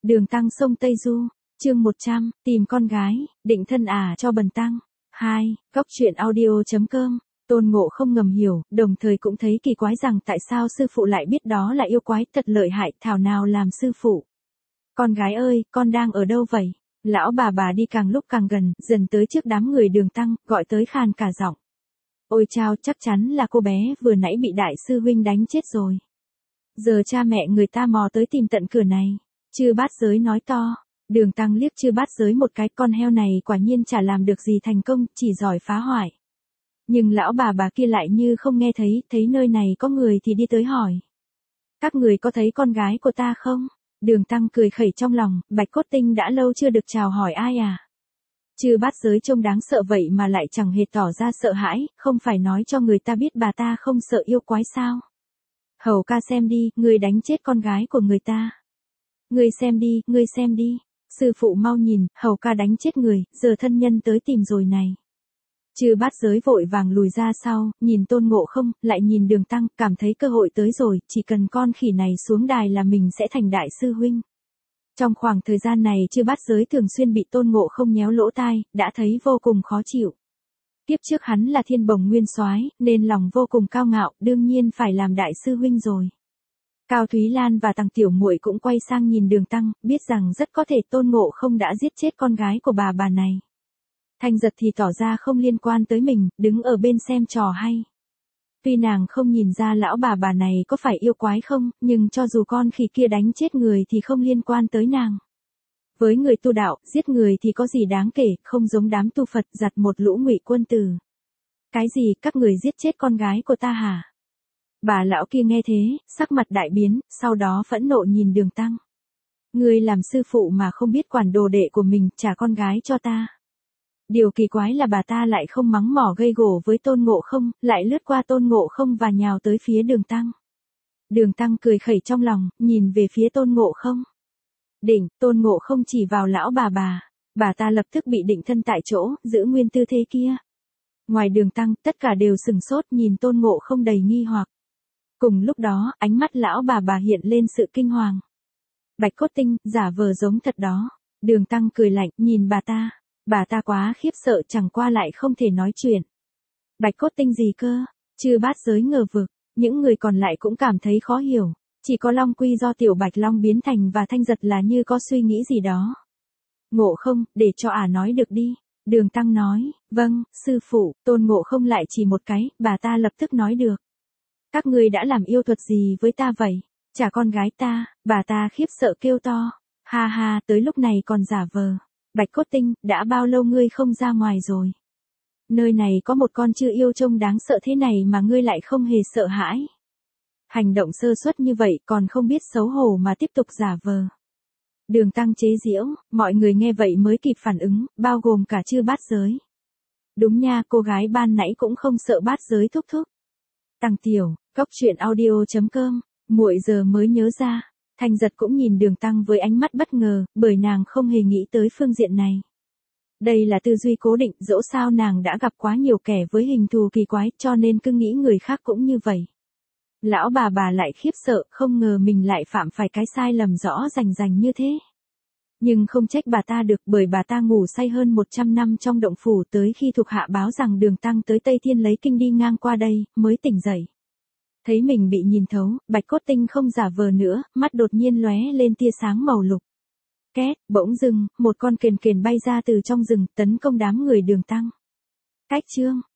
Đường Tăng sông Tây Du, chương 100, tìm con gái, định thân cho Bần Tăng. 2. Góc truyện audio.com. Tôn Ngộ Không ngầm hiểu, đồng thời cũng thấy kỳ quái rằng tại sao sư phụ lại biết đó là yêu quái thật lợi hại, thảo nào làm sư phụ. Con gái ơi, con đang ở đâu vậy? Lão bà đi càng lúc càng gần, dần tới trước đám người Đường Tăng, gọi tới khàn cả giọng. Ôi chao, chắc chắn là cô bé vừa nãy bị đại sư huynh đánh chết rồi. Giờ cha mẹ người ta mò tới tìm tận cửa này. Chư Bát Giới nói to. Đường Tăng liếc Chư Bát Giới một cái, con heo này quả nhiên chả làm được gì thành công, chỉ giỏi phá hoại. Nhưng lão bà kia lại như không nghe thấy nơi này có người thì đi tới hỏi. Các người có thấy con gái của ta không? Đường Tăng cười khẩy trong lòng, Bạch Cốt Tinh đã lâu chưa được chào hỏi ai à? Chư Bát Giới trông đáng sợ vậy mà lại chẳng hề tỏ ra sợ hãi, không phải nói cho người ta biết bà ta không sợ yêu quái sao? Hầu ca xem đi, ngươi đánh chết con gái của người ta. Ngươi xem đi. Sư phụ mau nhìn, hầu ca đánh chết người, giờ thân nhân tới tìm rồi này. Chư Bát Giới vội vàng lùi ra sau, nhìn Tôn Ngộ Không, lại nhìn Đường Tăng, cảm thấy cơ hội tới rồi, chỉ cần con khỉ này xuống đài là mình sẽ thành đại sư huynh. Trong khoảng thời gian này Chư Bát Giới thường xuyên bị Tôn Ngộ Không nhéo lỗ tai, đã thấy vô cùng khó chịu. Kiếp trước hắn là Thiên Bồng Nguyên Soái, nên lòng vô cùng cao ngạo, đương nhiên phải làm đại sư huynh rồi. Cao Thúy Lan và Tằng Tiểu Muội cũng quay sang nhìn Đường Tăng, biết rằng rất có thể Tôn Ngộ Không đã giết chết con gái của bà này. Thanh Giật thì tỏ ra không liên quan tới mình, đứng ở bên xem trò hay. Tuy nàng không nhìn ra lão bà này có phải yêu quái không, nhưng cho dù con khỉ kia đánh chết người thì không liên quan tới nàng. Với người tu đạo, giết người thì có gì đáng kể, không giống đám tu Phật giặt một lũ ngụy quân tử. Cái gì, các người giết chết con gái của ta hả? Bà lão kia nghe thế, sắc mặt đại biến, sau đó phẫn nộ nhìn Đường Tăng. Ngươi làm sư phụ mà không biết quản đồ đệ của mình, trả con gái cho ta. Điều kỳ quái là bà ta lại không mắng mỏ gây gổ với Tôn Ngộ Không, lại lướt qua Tôn Ngộ Không và nhào tới phía Đường Tăng. Đường Tăng cười khẩy trong lòng, nhìn về phía Tôn Ngộ Không. Định, Tôn Ngộ Không chỉ vào lão bà ta lập tức bị định thân tại chỗ, giữ nguyên tư thế kia. Ngoài Đường Tăng, tất cả đều sừng sốt nhìn Tôn Ngộ Không đầy nghi hoặc. Cùng lúc đó, ánh mắt lão bà hiện lên sự kinh hoàng. Bạch Cốt Tinh, giả vờ giống thật đó. Đường Tăng cười lạnh, nhìn bà ta quá khiếp sợ, chẳng qua lại không thể nói chuyện. Bạch Cốt Tinh gì cơ? Chư Bát Giới ngờ vực, những người còn lại cũng cảm thấy khó hiểu. Chỉ có Long Quy do Tiểu Bạch Long biến thành và Thanh Giật là như có suy nghĩ gì đó. Ngộ Không, để cho nói được đi. Đường Tăng nói, vâng, sư phụ. Tôn Ngộ Không lại chỉ một cái, bà ta lập tức nói được. Các ngươi đã làm yêu thuật gì với ta vậy? Trả con gái ta. Bà ta khiếp sợ kêu to. Ha ha, tới lúc này còn giả vờ. Bạch Cốt Tinh, đã bao lâu ngươi không ra ngoài rồi? Nơi này có một con chư yêu trông đáng sợ thế này mà ngươi lại không hề sợ hãi. Hành động sơ suất như vậy còn không biết xấu hổ mà tiếp tục giả vờ. Đường Tăng chế giễu, mọi người nghe vậy mới kịp phản ứng, bao gồm cả Chư Bát Giới. Đúng nha, cô gái ban nãy cũng không sợ Bát Giới thúc. Tằng Tiểu, góc truyện audio.com, muội giờ mới nhớ ra. Thanh Giật cũng nhìn Đường Tăng với ánh mắt bất ngờ, bởi nàng không hề nghĩ tới phương diện này. Đây là tư duy cố định, dẫu sao nàng đã gặp quá nhiều kẻ với hình thù kỳ quái, cho nên cứ nghĩ người khác cũng như vậy. Lão bà lại khiếp sợ, không ngờ mình lại phạm phải cái sai lầm rõ rành như thế. Nhưng không trách bà ta được, bởi bà ta ngủ say hơn 100 năm trong động phủ, tới khi thuộc hạ báo rằng Đường Tăng tới Tây Thiên lấy kinh đi ngang qua đây, mới tỉnh dậy. Thấy mình bị nhìn thấu, Bạch Cốt Tinh không giả vờ nữa, mắt đột nhiên lóe lên tia sáng màu lục. Két, bỗng dưng, một con kền bay ra từ trong rừng, tấn công đám người Đường Tăng. Cách chương